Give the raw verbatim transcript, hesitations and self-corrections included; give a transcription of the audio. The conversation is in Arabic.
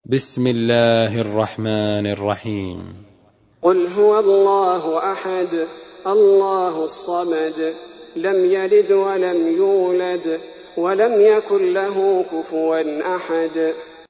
بسم الله الرحمن الرحيم. قل هو الله أحد الله الصمد لم يلد ولم يولد ولم يكن له كفوا أحد.